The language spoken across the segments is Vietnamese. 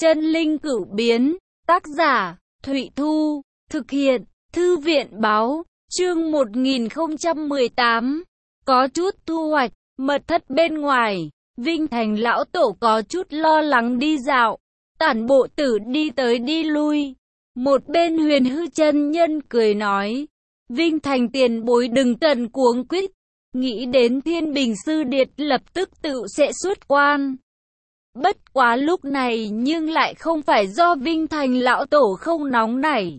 Chân linh cửu biến, tác giả, Thụy Thu, thực hiện, Thư viện báo, chương 1018, có chút thu hoạch, mật thất bên ngoài, Vinh Thành lão tổ có chút lo lắng đi dạo, Tản Bộ Tử đi tới đi lui, một bên Huyền Hư chân nhân cười nói, Vinh Thành tiền bối đừng cần cuống quýt, nghĩ đến Thiên Bình Sư Điệt lập tức tự sẽ xuất quan. Bất quá lúc này nhưng lại không phải do Vinh Thành lão tổ không nóng nảy.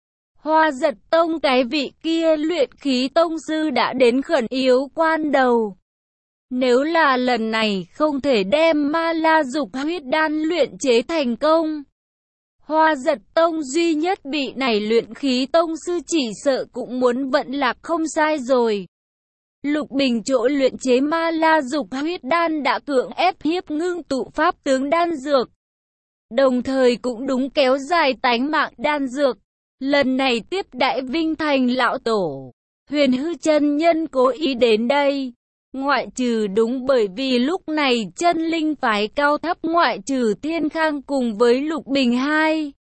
Hoa Giật Tông cái vị kia luyện khí tông sư đã đến khẩn yếu quan đầu. Nếu là lần này không thể đem Ma La Dục huyết đan luyện chế thành công, Hoa Giật Tông duy nhất bị này luyện khí tông sư chỉ sợ cũng muốn vận lạc không sai rồi. Lục Bình chỗ luyện chế Ma La Dục huyết đan đã cưỡng ép hiếp ngưng tụ pháp tướng đan dược, đồng thời cũng đúng kéo dài tánh mạng đan dược. Lần này tiếp đãi Vinh Thành lão tổ, Huyền Hư chân nhân cố ý đến đây, ngoại trừ đúng bởi vì lúc này chân linh phái cao thấp ngoại trừ Thiên Khang cùng với Lục Bình hai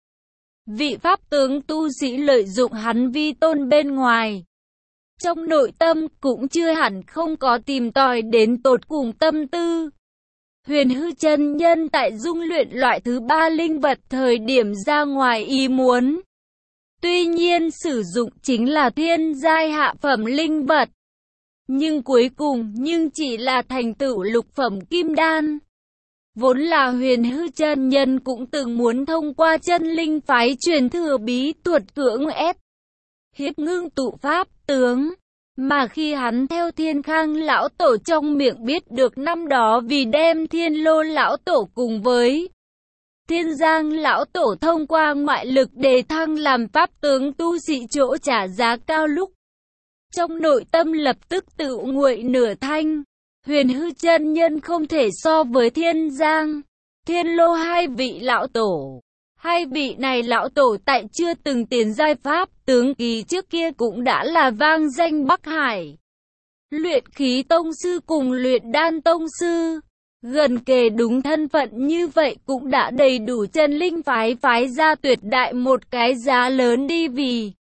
vị pháp tướng tu sĩ lợi dụng hắn vi tôn bên ngoài, trong nội tâm cũng chưa hẳn không có tìm tòi đến tột cùng tâm tư. Huyền Hư chân nhân tại dung luyện loại thứ 3 linh vật thời điểm ra ngoài ý muốn, tuy nhiên sử dụng chính là thiên giai hạ phẩm linh vật, nhưng cuối cùng chỉ là thành tựu lục phẩm kim đan. Vốn là Huyền Hư chân nhân cũng từng muốn thông qua chân linh phái truyền thừa bí thuật cưỡng ép hiếp ngưng tụ pháp tướng, mà khi hắn theo Thiên Khang lão tổ trong miệng biết được năm đó vì đem Thiên Lô lão tổ cùng với Thiên Giang lão tổ thông qua ngoại lực đề thăng làm pháp tướng tu sĩ chỗ trả giá cao lúc, trong nội tâm lập tức tự nguội nửa thanh. Huyền Hư chân nhân không thể so với Thiên Giang, Thiên Lô hai vị lão tổ. Hai vị này lão tổ tại chưa từng tiền giai pháp tướng kỳ trước kia cũng đã là vang danh Bắc Hải. Luyện khí tông sư cùng luyện đan tông sư, gần kề đúng thân phận như vậy cũng đã đầy đủ chân linh phái ra tuyệt đại một cái giá lớn đi vì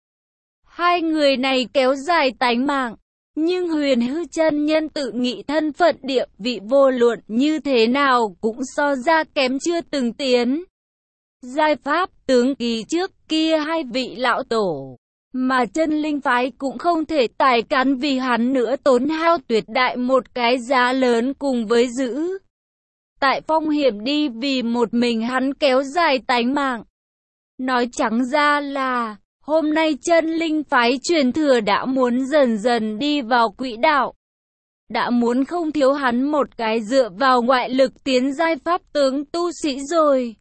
hai người này kéo dài tánh mạng. Nhưng Huyền Hư chân nhân tự nghĩ thân phận địa vị vô luận như thế nào cũng so ra kém chưa từng tiến giai pháp tướng kỳ trước kia hai vị lão tổ, mà chân linh phái cũng không thể tài cán vì hắn nữa tốn hao tuyệt đại một cái giá lớn cùng với giữ tại phong hiểm đi vì một mình hắn kéo dài tánh mạng. Nói trắng ra là hôm nay chân linh phái truyền thừa đã muốn dần dần đi vào quỹ đạo, đã muốn không thiếu hắn một cái dựa vào ngoại lực tiến giai pháp tướng tu sĩ rồi.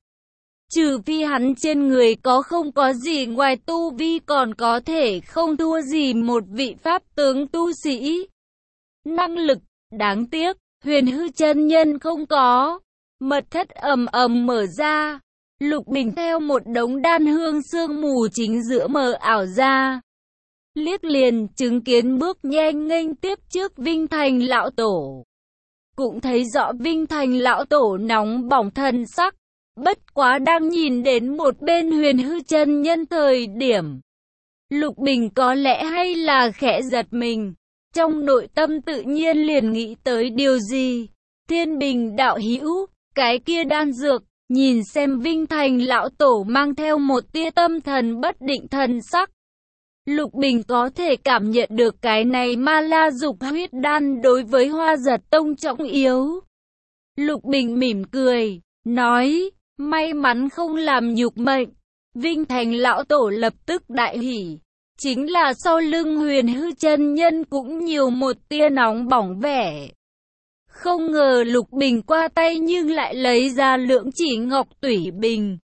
Trừ phi hắn trên người có không có gì ngoài tu vi còn có thể không thua gì một vị pháp tướng tu sĩ. Năng lực, đáng tiếc, Huyền Hư chân nhân không có. Mật thất ầm ầm mở ra, Lục Bình theo một đống đan hương sương mù chính giữa mờ ảo ra. Liếc liền chứng kiến bước nhanh nghênh tiếp trước Vinh Thành lão tổ. Cũng thấy rõ Vinh Thành lão tổ nóng bỏng thần sắc. Bất quá đang nhìn đến một bên Huyền Hư chân nhân thời điểm, Lục Bình có lẽ hay là khẽ giật mình, trong nội tâm tự nhiên liền nghĩ tới điều gì. Thiên Bình đạo hữu, cái kia đan dược, nhìn xem Vinh Thành lão tổ mang theo một tia tâm thần bất định thần sắc. Lục Bình có thể cảm nhận được cái này Ma La Dục huyết đan đối với Hoa Giật Tông trọng yếu. Lục Bình mỉm cười, nói, may mắn không làm nhục mệnh. Vinh Thành lão tổ lập tức đại hỉ, chính là sau lưng Huyền Hư chân nhân cũng nhiều một tia nóng bỏng vẻ. Không ngờ Lục Bình qua tay nhưng lại lấy ra lượng chỉ ngọc tủy bình.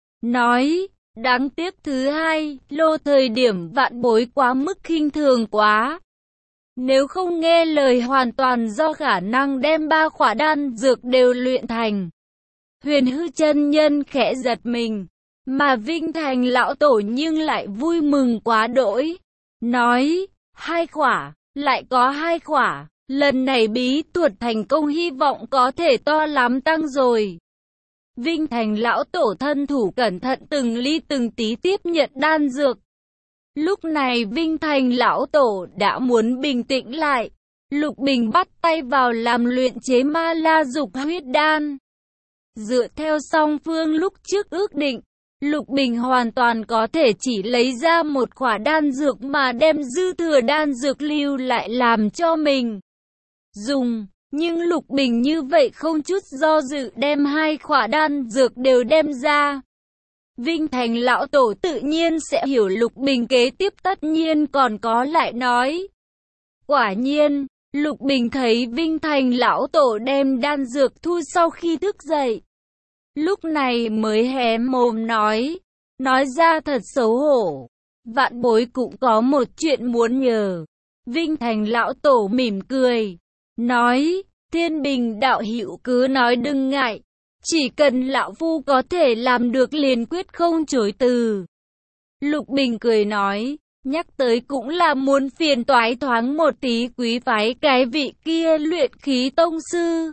Nói, đáng tiếc thứ hai, lô thời điểm vạn bối quá mức khinh thường quá. Nếu không nghe lời hoàn toàn do khả năng đem 3 khỏa đan dược đều luyện thành. Huyền Hư chân nhân khẽ giật mình, mà Vinh Thành lão tổ nhưng lại vui mừng quá đỗi. Nói, 2 khỏa, lại có 2 khỏa. Lần này bí thuật thành công hy vọng có thể to lắm tăng rồi. Vinh Thành lão tổ thân thủ cẩn thận từng ly từng tí tiếp nhận đan dược. Lúc này Vinh Thành lão tổ đã muốn bình tĩnh lại. Lục Bình bắt tay vào làm luyện chế ma la dục huyết đan. Dựa theo song phương lúc trước ước định, Lục Bình hoàn toàn có thể chỉ lấy ra một khỏa đan dược mà đem dư thừa đan dược lưu lại làm cho mình dùng. Nhưng Lục Bình như vậy không chút do dự đem 2 khỏa đan dược đều đem ra. Vinh Thành lão tổ tự nhiên sẽ hiểu Lục Bình kế tiếp tất nhiên còn có lại nói. Quả nhiên, Lục Bình thấy Vinh Thành lão tổ đem đan dược thu sau khi thức dậy. Lúc này mới hé mồm nói ra thật xấu hổ. Vạn bối cũng có một chuyện muốn nhờ. Vinh Thành lão tổ mỉm cười, nói, Thiên Bình đạo hữu cứ nói đừng ngại. Chỉ cần lão phu có thể làm được liền quyết không chối từ. Lục Bình cười nói, nhắc tới cũng là muốn phiền toái thoáng một tí quý phái cái vị kia luyện khí tông sư.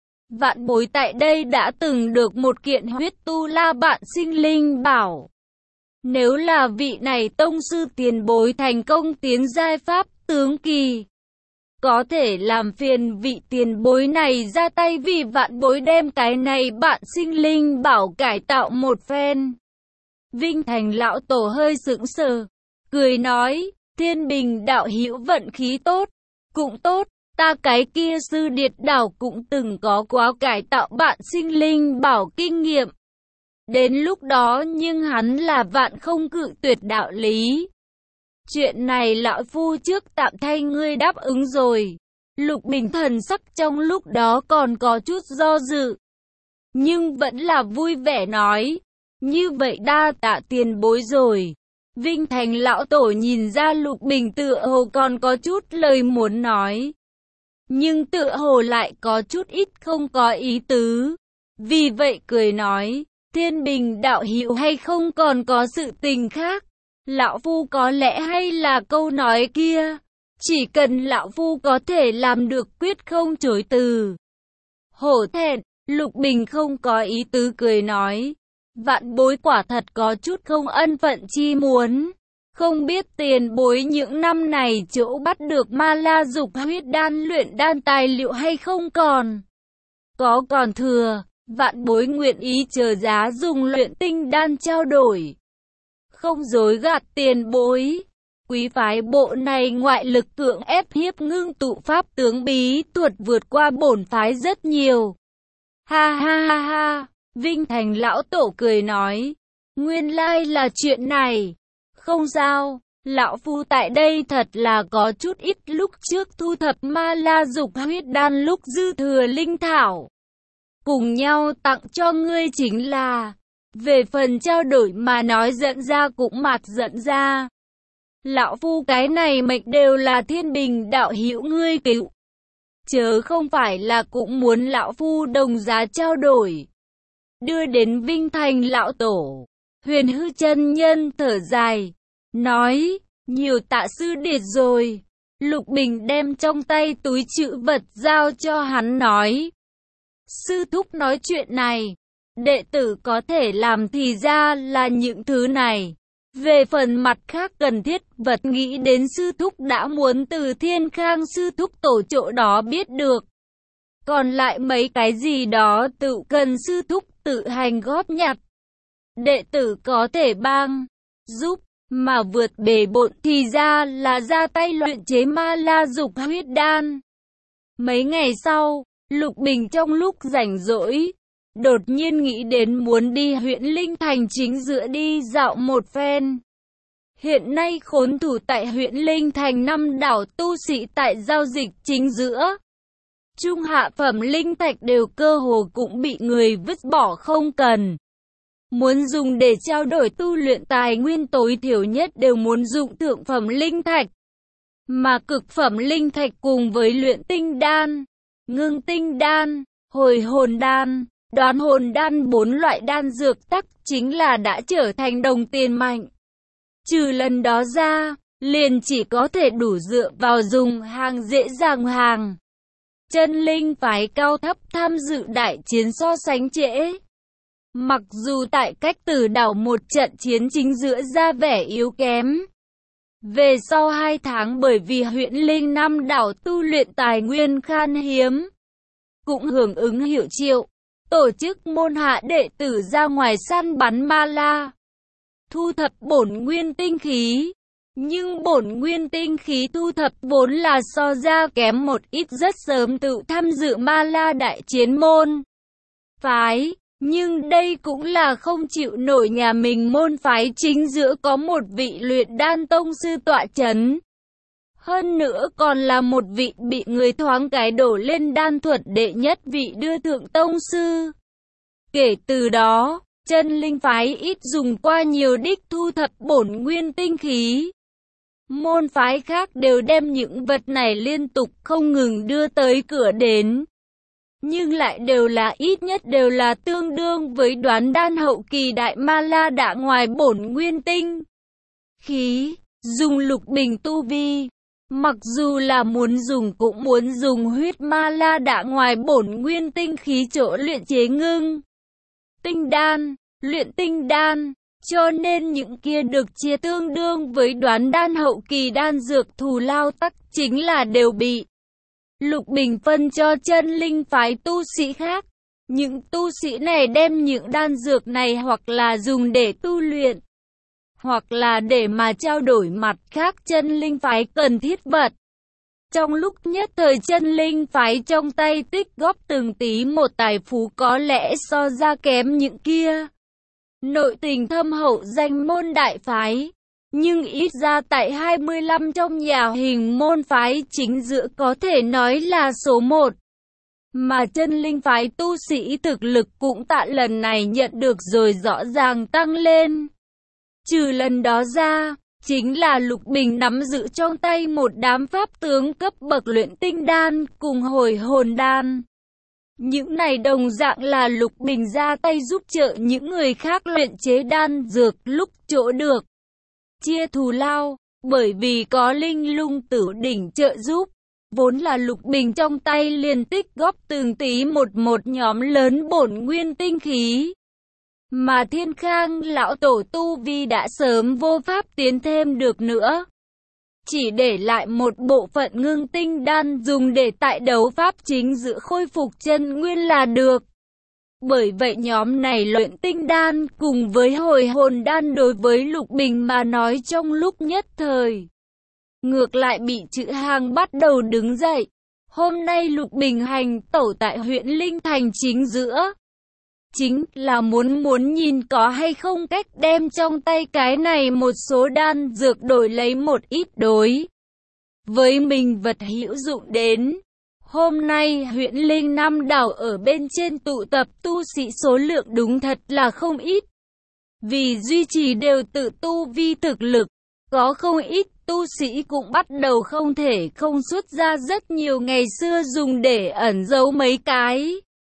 Vạn bối tại đây đã từng được một kiện huyết tu la bạn sinh linh bảo. Nếu là vị này tông sư tiền bối thành công tiến giai pháp tướng kỳ, có thể làm phiền vị tiền bối này ra tay vì vạn bối đem cái này bạn sinh linh bảo cải tạo một phen. Vinh Thành lão tổ hơi sững sờ, cười nói, Thiên Bình đạo hữu vận khí tốt, cũng tốt, ta cái kia sư điệt đảo cũng từng có quá cải tạo bạn sinh linh bảo kinh nghiệm. Đến lúc đó nhưng hắn là vạn không cự tuyệt đạo lý. Chuyện này lão phu trước tạm thay ngươi đáp ứng rồi. Lục Bình thần sắc trong lúc đó còn có chút do dự, nhưng vẫn là vui vẻ nói, như vậy đa tạ tiền bối rồi. Vinh Thành lão tổ nhìn ra Lục Bình tựa hồ còn có chút lời muốn nói, nhưng tựa hồ lại có chút ít không có ý tứ. Vì vậy cười nói, Thiên Bình đạo hữu hay không còn có sự tình khác? Lão phu có lẽ hay là câu nói kia, chỉ cần lão phu có thể làm được quyết không chối từ. Hổ thẹn, Lục Bình không có ý tứ cười nói, vạn bối quả thật có chút không ân phận chi muốn. Không biết tiền bối những năm này chỗ bắt được ma la dục huyết đan luyện đan tài liệu hay không còn? Có còn thừa, vạn bối nguyện ý chờ giá dùng luyện tinh đan trao đổi. Không dối gạt tiền bối, quý phái bộ này ngoại lực cưỡng ép hiếp ngưng tụ pháp tướng bí thuật vượt qua bổn phái rất nhiều. Ha ha ha ha, Vinh Thành lão tổ cười nói, nguyên lai là chuyện này. Không sao, lão phu tại đây thật là có chút ít lúc trước thu thập ma la dục huyết đan lúc dư thừa linh thảo. Cùng nhau tặng cho ngươi chính là, về phần trao đổi mà nói dẫn ra cũng mạt dẫn ra. Lão phu cái này mệnh đều là Thiên Bình đạo hữu ngươi cứu. Chớ không phải là cũng muốn lão phu đồng giá trao đổi. Đưa đến Vinh Thành lão tổ, Huyền Hư chân nhân thở dài, nói, nhiều tạ sư điệt rồi. Lục Bình đem trong tay túi trữ vật giao cho hắn nói, sư thúc nói chuyện này, đệ tử có thể làm thì ra là những thứ này. Về phần mặt khác cần thiết vật nghĩ đến sư thúc đã muốn từ Thiên Khang sư thúc tổ chỗ đó biết được. Còn lại mấy cái gì đó tự cần sư thúc tự hành góp nhặt. Đệ tử có thể bang, giúp, mà vượt bề bộn thì ra là ra tay luyện chế ma la dục huyết đan. Mấy ngày sau, Lục Bình trong lúc rảnh rỗi, đột nhiên nghĩ đến muốn đi huyện Linh Thành chính giữa đi dạo một phen. Hiện nay khốn thủ tại huyện Linh Thành 5 đảo tu sĩ tại giao dịch chính giữa. Trung hạ phẩm linh thạch đều cơ hồ cũng bị người vứt bỏ không cần. Muốn dùng để trao đổi tu luyện tài nguyên tối thiểu nhất đều muốn dụng thượng phẩm linh thạch. Mà cực phẩm linh thạch cùng với luyện tinh đan, ngưng tinh đan, hồi hồn đan, đoán hồn đan 4 loại đan dược tắc chính là đã trở thành đồng tiền mạnh. Trừ lần đó ra, liền chỉ có thể đủ dựa vào dùng hàng dễ dàng hàng. Chân linh phái cao thấp tham dự đại chiến so sánh trễ. Mặc dù tại Cách Tử đảo một trận chiến chính giữa ra vẻ yếu kém. Về sau 2 tháng bởi vì huyện Linh Nam đảo tu luyện tài nguyên khan hiếm, cũng hưởng ứng hiệu triệu, tổ chức môn hạ đệ tử ra ngoài săn bắn ma la, thu thập bổn nguyên tinh khí. Nhưng bổn nguyên tinh khí thu thập vốn là so ra kém một ít, rất sớm tự tham dự ma la đại chiến môn phái. Nhưng đây cũng là không chịu nổi nhà mình môn phái chính giữa có một vị luyện đan tông sư tọa chấn. Hơn nữa còn là một vị bị người thoáng cái đổ lên đan thuật đệ nhất vị đưa thượng tông sư. Kể từ đó, chân linh phái ít dùng qua nhiều đích thu thập bổn nguyên tinh khí. Môn phái khác đều đem những vật này liên tục không ngừng đưa tới cửa đến. Nhưng lại đều là ít nhất đều là tương đương với đoán đan hậu kỳ đại ma la đã ngoài bổn nguyên tinh khí. Dùng Lục Bình tu vi, mặc dù là muốn dùng cũng muốn dùng huyết ma la đã ngoài bổn nguyên tinh khí chỗ luyện chế ngưng tinh đan, luyện tinh đan. Cho nên những kia được chia tương đương với đoán đan hậu kỳ đan dược thù lao tắc chính là đều bị Lục Bình phân cho chân linh phái tu sĩ khác. Những tu sĩ này đem những đan dược này hoặc là dùng để tu luyện, hoặc là để mà trao đổi mặt khác chân linh phái cần thiết vật. Trong lúc nhất thời chân linh phái trong tay tích góp từng tí một tài phú có lẽ so ra kém những kia nội tình thâm hậu danh môn đại phái. Nhưng ít ra tại 25 trong nhà hình môn phái chính giữa có thể nói là số 1. Mà chân linh phái tu sĩ thực lực cũng tại lần này nhận được rồi rõ ràng tăng lên. Trừ lần đó ra, chính là Lục Bình nắm giữ trong tay một đám pháp tướng cấp bậc luyện tinh đan cùng hồi hồn đan. Những này đồng dạng là Lục Bình ra tay giúp trợ những người khác luyện chế đan dược lúc chỗ được chia thù lao, bởi vì có Linh Lung Tử đỉnh trợ giúp, vốn là Lục Bình trong tay liền tích góp từng tí một nhóm lớn bổn nguyên tinh khí. Mà Thiên Khang lão tổ tu vi đã sớm vô pháp tiến thêm được nữa, chỉ để lại một bộ phận ngưng tinh đan dùng để tại đấu pháp chính giữa khôi phục chân nguyên là được. Bởi vậy nhóm này luyện tinh đan cùng với hồi hồn đan đối với Lục Bình mà nói trong lúc nhất thời ngược lại bị chữ hàng bắt đầu đứng dậy. Hôm nay Lục Bình hành tẩu tại huyện Linh Thành chính giữa, chính là muốn nhìn có hay không cách đem trong tay cái này một số đan dược đổi lấy một ít đối với mình vật hữu dụng đến. Hôm nay huyện Linh Nam đảo ở bên trên tụ tập tu sĩ số lượng đúng thật là không ít. Vì duy trì đều tự tu vi thực lực, có không ít tu sĩ cũng bắt đầu không thể không xuất ra rất nhiều ngày xưa dùng để ẩn giấu mấy cái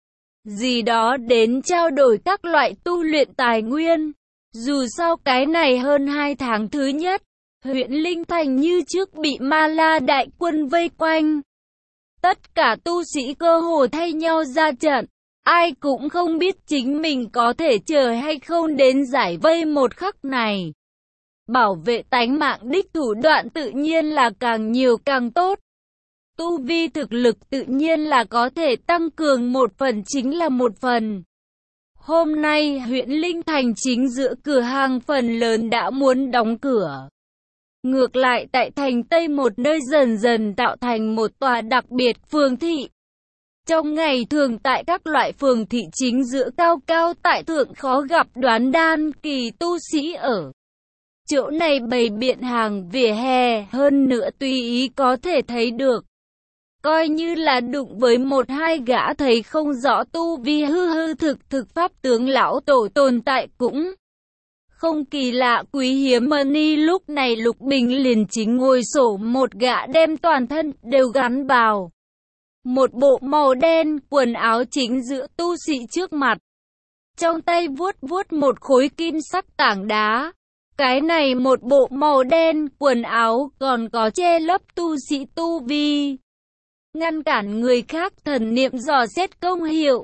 gì đó đến trao đổi các loại tu luyện tài nguyên. Dù sao cái này hơn 2 tháng thứ nhất, huyện Linh Thành như trước bị ma la đại quân vây quanh. Tất cả tu sĩ cơ hồ thay nhau ra trận, ai cũng không biết chính mình có thể chờ hay không đến giải vây một khắc này. Bảo vệ tánh mạng đích thủ đoạn tự nhiên là càng nhiều càng tốt. Tu vi thực lực tự nhiên là có thể tăng cường một phần chính là một phần. Hôm nay huyện Linh Thành chính giữa cửa hàng phần lớn đã muốn đóng cửa. Ngược lại tại thành Tây một nơi dần dần tạo thành một tòa đặc biệt phường thị. Trong ngày thường tại các loại phường thị chính giữa cao cao tại thượng khó gặp đoán đan kỳ tu sĩ ở chỗ này bày biện hàng vỉa hè, hơn nữa tùy ý có thể thấy được. Coi như là đụng với một hai gã thấy không rõ tu vi hư thực pháp tướng lão tổ tồn tại cũng không kỳ lạ. Quý hiếm mani lúc này Lục Bình liền chính ngồi sổ một gã đem toàn thân đều gắn vào một bộ màu đen quần áo chính giữa tu sĩ trước mặt. Trong tay vuốt một khối kim sắc tảng đá. Cái này một bộ màu đen quần áo còn có che lấp tu sĩ tu vi, ngăn cản người khác thần niệm dò xét công hiệu.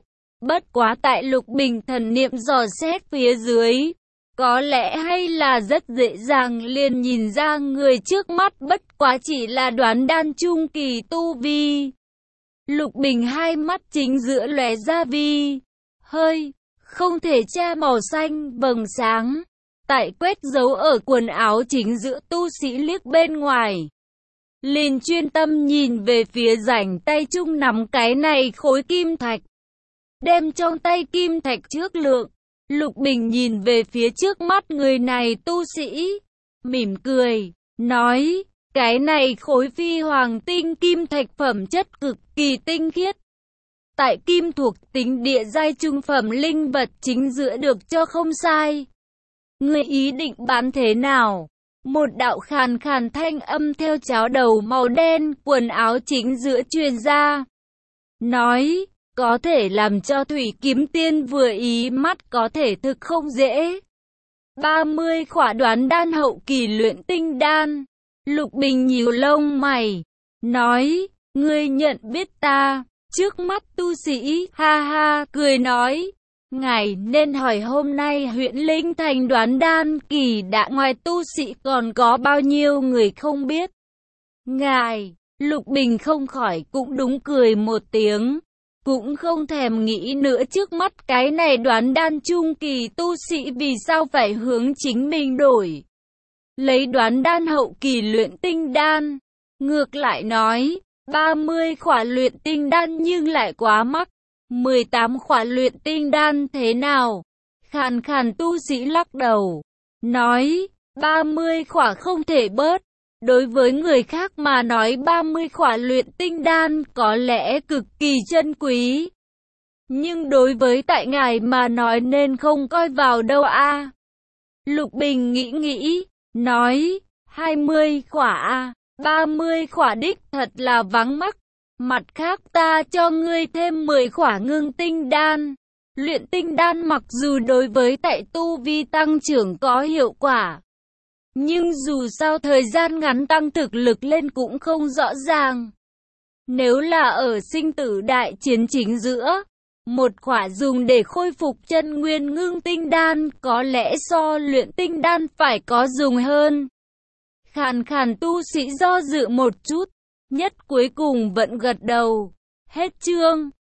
Bất quá tại Lục Bình thần niệm dò xét phía dưới, có lẽ hay là rất dễ dàng liền nhìn ra người trước mắt bất quá chỉ là đoán đan trung kỳ tu vi. Lục Bình hai mắt chính giữa lóe ra vi hơi không thể che màu xanh vầng sáng, tại quét dấu ở quần áo chính giữa tu sĩ liếc bên ngoài. Liền chuyên tâm nhìn về phía rảnh tay trung nắm cái này khối kim thạch. Đem trong tay kim thạch trước lượng, Lục Bình nhìn về phía trước mắt người này tu sĩ, mỉm cười, nói, cái này khối phi hoàng tinh kim thạch phẩm chất cực kỳ tinh khiết. Tại kim thuộc tính địa giai trung phẩm linh vật chính giữa được cho không sai. Người ý định bán thế nào? Một đạo khàn khàn thanh âm theo cháo đầu màu đen quần áo chính giữa truyền ra. Nói, có thể làm cho Thủy Kiếm Tiên vừa ý mắt có thể thực không dễ. 30 khỏa đoán đan hậu kỳ luyện tinh đan. Lục Bình nhíu lông mày, nói, ngươi nhận biết ta. Trước mắt tu sĩ, ha ha, cười nói, ngài nên hỏi hôm nay huyện Linh Thành đoán đan kỳ đã ngoài tu sĩ còn có bao nhiêu người không biết. Ngài, Lục Bình không khỏi cũng đúng cười một tiếng, cũng không thèm nghĩ nữa trước mắt cái này đoán đan trung kỳ tu sĩ vì sao phải hướng chính mình đổi. Lấy đoán đan hậu kỳ luyện tinh đan, ngược lại nói, 30 khỏa luyện tinh đan nhưng lại quá mắc, 18 khỏa luyện tinh đan thế nào? Khàn khàn tu sĩ lắc đầu, nói, 30 khỏa không thể bớt, đối với người khác mà nói 30 khỏa luyện tinh đan có lẽ cực kỳ chân quý. Nhưng đối với tại ngài mà nói nên không coi vào đâu a. Lục Bình nghĩ, nói, 20 khỏa a. 30 khỏa đích thật là vắng mắc. Mặt khác ta cho ngươi thêm 10 khỏa ngưng tinh đan. Luyện tinh đan mặc dù đối với tại tu vi tăng trưởng có hiệu quả, nhưng dù sao thời gian ngắn tăng thực lực lên cũng không rõ ràng. Nếu là ở sinh tử đại chiến chính giữa, một khỏa dùng để khôi phục chân nguyên ngưng tinh đan có lẽ so luyện tinh đan phải có dùng hơn. Khàn khàn tu sĩ do dự một chút, nhất cuối cùng vẫn gật đầu. Hết chương.